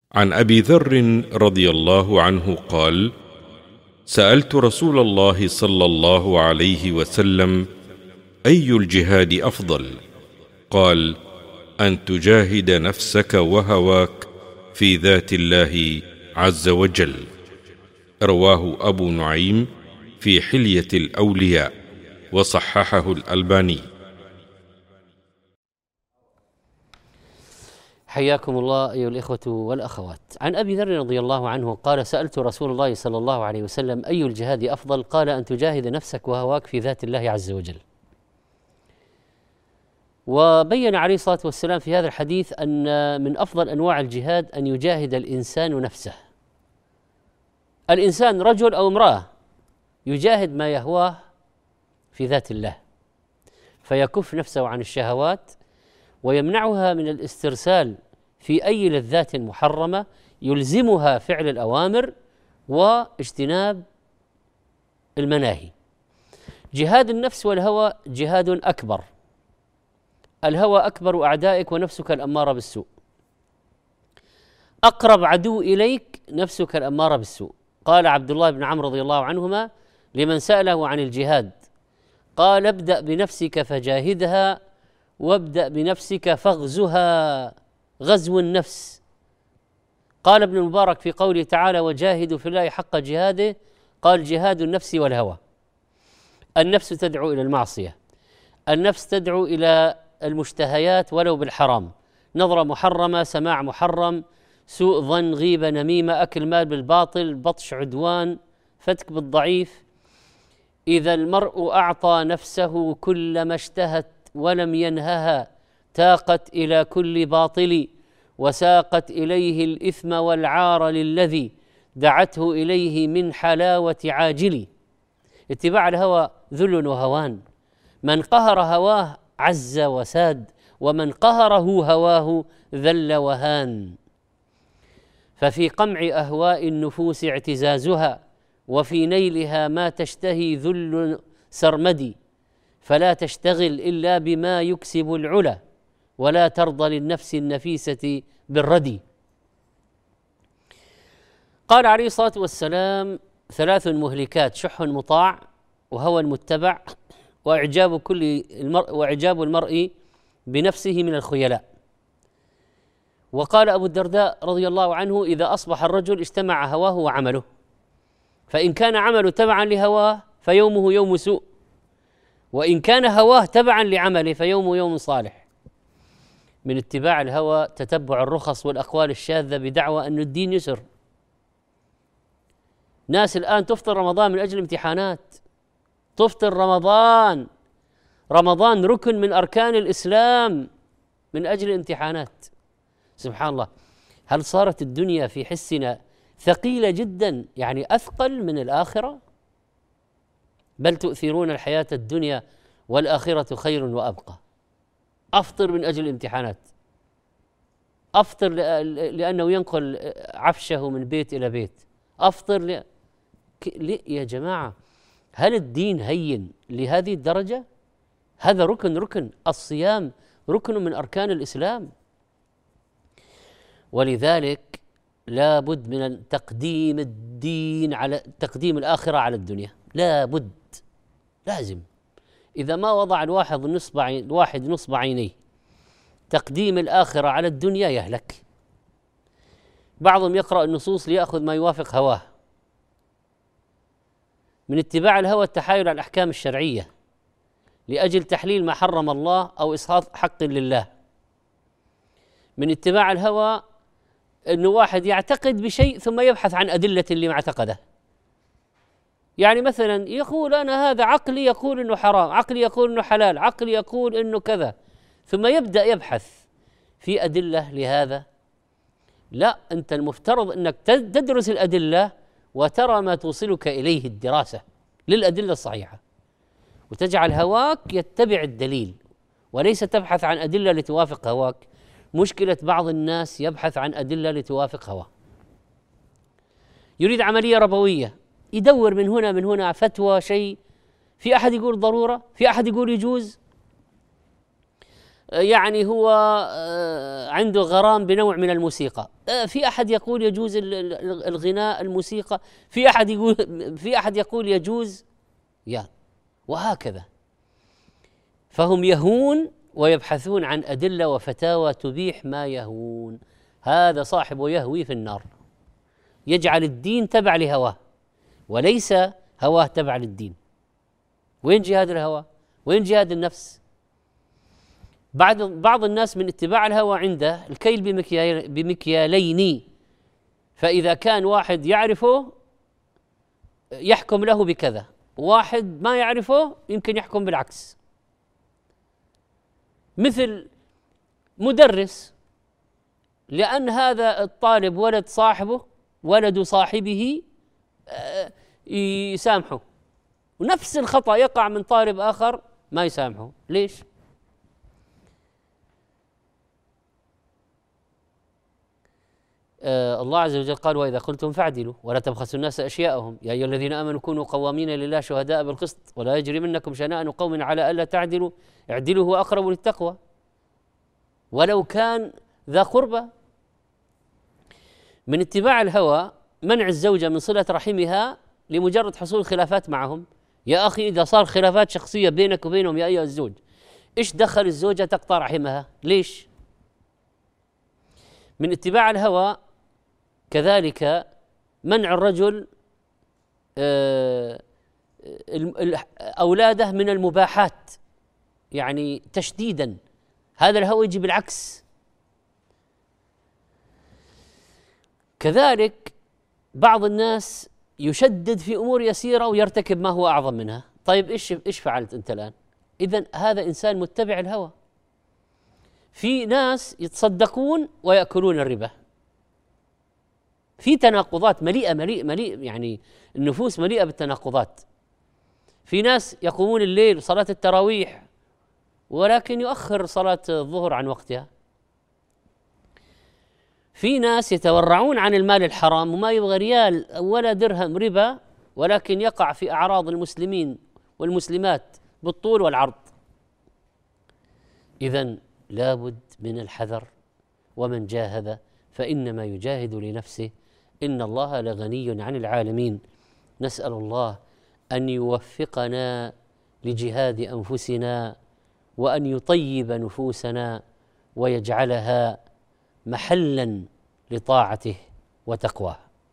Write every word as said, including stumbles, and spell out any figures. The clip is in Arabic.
عن أبي ذر رضي الله عنه قال: سألت رسول الله صلى الله عليه وسلم: أي الجهاد أفضل؟ قال: أن تجاهد نفسك وهواك في ذات الله عز وجل. رواه أبو نعيم في حلية الأولياء وصححه الألباني. حياكم الله أيها الإخوة والأخوات. عن أبي ذر رضي الله عنه قال: سألت رسول الله صلى الله عليه وسلم: أي الجهاد أفضل؟ قال: أن تجاهد نفسك وهواك في ذات الله عز وجل. وبين عليه الصلاة والسلام في هذا الحديث أن من أفضل أنواع الجهاد أن يجاهد الإنسان نفسه. الإنسان رجل أو امرأة يجاهد ما يهواه في ذات الله، فيكف نفسه عن الشهوات ويمنعها من الاسترسال في أي لذات محرمة، يلزمها فعل الأوامر واجتناب المناهي. جهاد النفس والهوى جهاد أكبر. الهوى أكبر أعدائك ونفسك الأمارة بالسوء. أقرب عدو إليك نفسك الأمارة بالسوء. قال عبد الله بن عمرو رضي الله عنهما لمن سأله عن الجهاد، قال: ابدأ بنفسك فجاهدها، وابدأ بنفسك فاغزها، غزو النفس. قال ابن المبارك في قوله تعالى: وجاهدوا في الله حق جهاده، قال: جهاد النفس والهوى. النفس تدعو إلى المعصية، النفس تدعو إلى المشتهيات ولو بالحرام، نظرة محرمة، سماع محرم، سوء ظن، غيبة، نميمة، أكل مال بالباطل، بطش، عدوان، فتك بالضعيف. إذا المرء أعطى نفسه كل ما اشتهت ولم ينهها، تاقت إلى كل باطل، وساقت إليه الإثم والعار للذي دعته إليه من حلاوة عاجل. اتباع الهوى ذل وهوان، من قهر هواه عز وساد، ومن قهره هواه ذل وهان. ففي قمع أهواء النفوس اعتزازها، وفي نيلها ما تشتهي ذل سرمدي، فلا تشتغل إلا بما يكسب العلا، ولا ترضى للنفس النفيسة بالردي. قال عليه الصلاة والسلام: ثلاث مهلكات: شح مطاع، وهوى متبع، وإعجاب كل المرء وإعجاب المرء بنفسه من الخيلاء. وقال أبو الدرداء رضي الله عنه: إذا أصبح الرجل اجتمع هواه وعمله، فإن كان عمله تبعا لهواه فيومه يوم سوء، وإن كان هواه تبعا لعمله فيومه يوم صالح. من اتباع الهوى تتبع الرخص والأقوال الشاذة بدعوى أن الدين يسر. ناس الآن تفطر رمضان من أجل امتحانات، تفطر رمضان رمضان ركن من أركان الإسلام من أجل امتحانات. سبحان الله، هل صارت الدنيا في حسنا ثقيلة جدا، يعني أثقل من الآخرة؟ بل تؤثرون الحياة الدنيا والآخرة خير وأبقى. أفطر من أجل الامتحانات، أفطر لأنه ينقل عفشه من بيت إلى بيت، أفطر ل... ل... يا جماعة، هل الدين هين لهذه الدرجة؟ هذا ركن ركن الصيام ركن من أركان الإسلام. ولذلك لا بد من تقديم الدين على تقديم الآخرة على الدنيا، لا بد، لازم. إذا ما وضع الواحد نصب عين الواحد نصب عينيه تقديم الآخرة على الدنيا يهلك. بعضهم يقرأ النصوص ليأخذ ما يوافق هواه. من اتباع الهوى التحايل على الأحكام الشرعية لأجل تحليل ما حرم الله أو إسقاط حق لله. من اتباع الهوى أنه واحد يعتقد بشيء ثم يبحث عن أدلة اللي معتقده. يعني مثلا يقول: أنا هذا عقلي يقول أنه حرام، عقلي يقول أنه حلال، عقلي يقول أنه كذا، ثم يبدأ يبحث في أدلة لهذا. لا، أنت المفترض أنك تدرس الأدلة وترى ما توصلك إليه الدراسة للأدلة الصحيحة، وتجعل هواك يتبع الدليل وليس تبحث عن أدلة لتوافق هواك. مشكلة بعض الناس يبحث عن أدلة لتوافق هواه، يريد عملية ربوية، يدور من هنا من هنا فتوى شيء، في أحد يقول ضرورة، في أحد يقول يجوز، يعني هو عنده غرام بنوع من الموسيقى، في أحد يقول يجوز الغناء الموسيقى، في أحد يقول في أحد يقول يجوز، يا وهكذا. فهم يهون ويبحثون عن أدلة وفتاوى تبيح ما يهون. هذا صاحبه يهوي في النار، يجعل الدين تبع لهواه وليس هواه تبع للدين. وين جهاد الهوى؟ وين جهاد النفس؟ بعض بعض الناس من اتباع الهوى عنده الكيل بمكيال بمكيالين، فإذا كان واحد يعرفه يحكم له بكذا، واحد ما يعرفه يمكن يحكم بالعكس. مثل مدرس، لأن هذا الطالب ولد صاحبه ولد صاحبه يسامحه، ونفس الخطأ يقع من طالب آخر ما يسامحه. ليش؟ آه الله عز وجل قال: وإذا قلتم فاعدلوا ولا تبخسوا الناس أشياءهم يا أيها الذين آمنوا كونوا قوامين لله شهداء بالقسط ولا يجرمنكم شنآن قوم على ألا تعدلوا اعدلوا هو أقرب للتقوى ولو كان ذا قربى. من اتباع الهوى منع الزوجة من صلة رحمها لمجرد حصول خلافات معهم. يا أخي إذا صار خلافات شخصية بينك وبينهم يا أيها الزوج، إيش دخل الزوجة تقطع رحمها؟ ليش؟ من اتباع الهوى كذلك منع الرجل أولاده من المباحات، يعني تشديدا. هذا الهوى يجي بالعكس. كذلك بعض الناس يشدد في أمور يسيرة ويرتكب ما هو أعظم منها. طيب إيش إيش فعلت أنت الآن؟ إذن هذا إنسان متبع الهوى. في ناس يتصدقون ويأكلون الربا، في تناقضات مليئة مليئة مليئة، يعني النفوس مليئة بالتناقضات. في ناس يقومون الليل صلاة التراويح ولكن يؤخر صلاة الظهر عن وقتها. في ناس يتورعون عن المال الحرام وما يبغى ريال ولا درهم ربا، ولكن يقع في أعراض المسلمين والمسلمات بالطول والعرض. إذن لابد من الحذر، ومن جاهد فإنما يجاهد لنفسه إن الله لغني عن العالمين. نسأل الله أن يوفقنا لجهاد أنفسنا وأن يطيب نفوسنا ويجعلها محلا لطاعته وتقواه.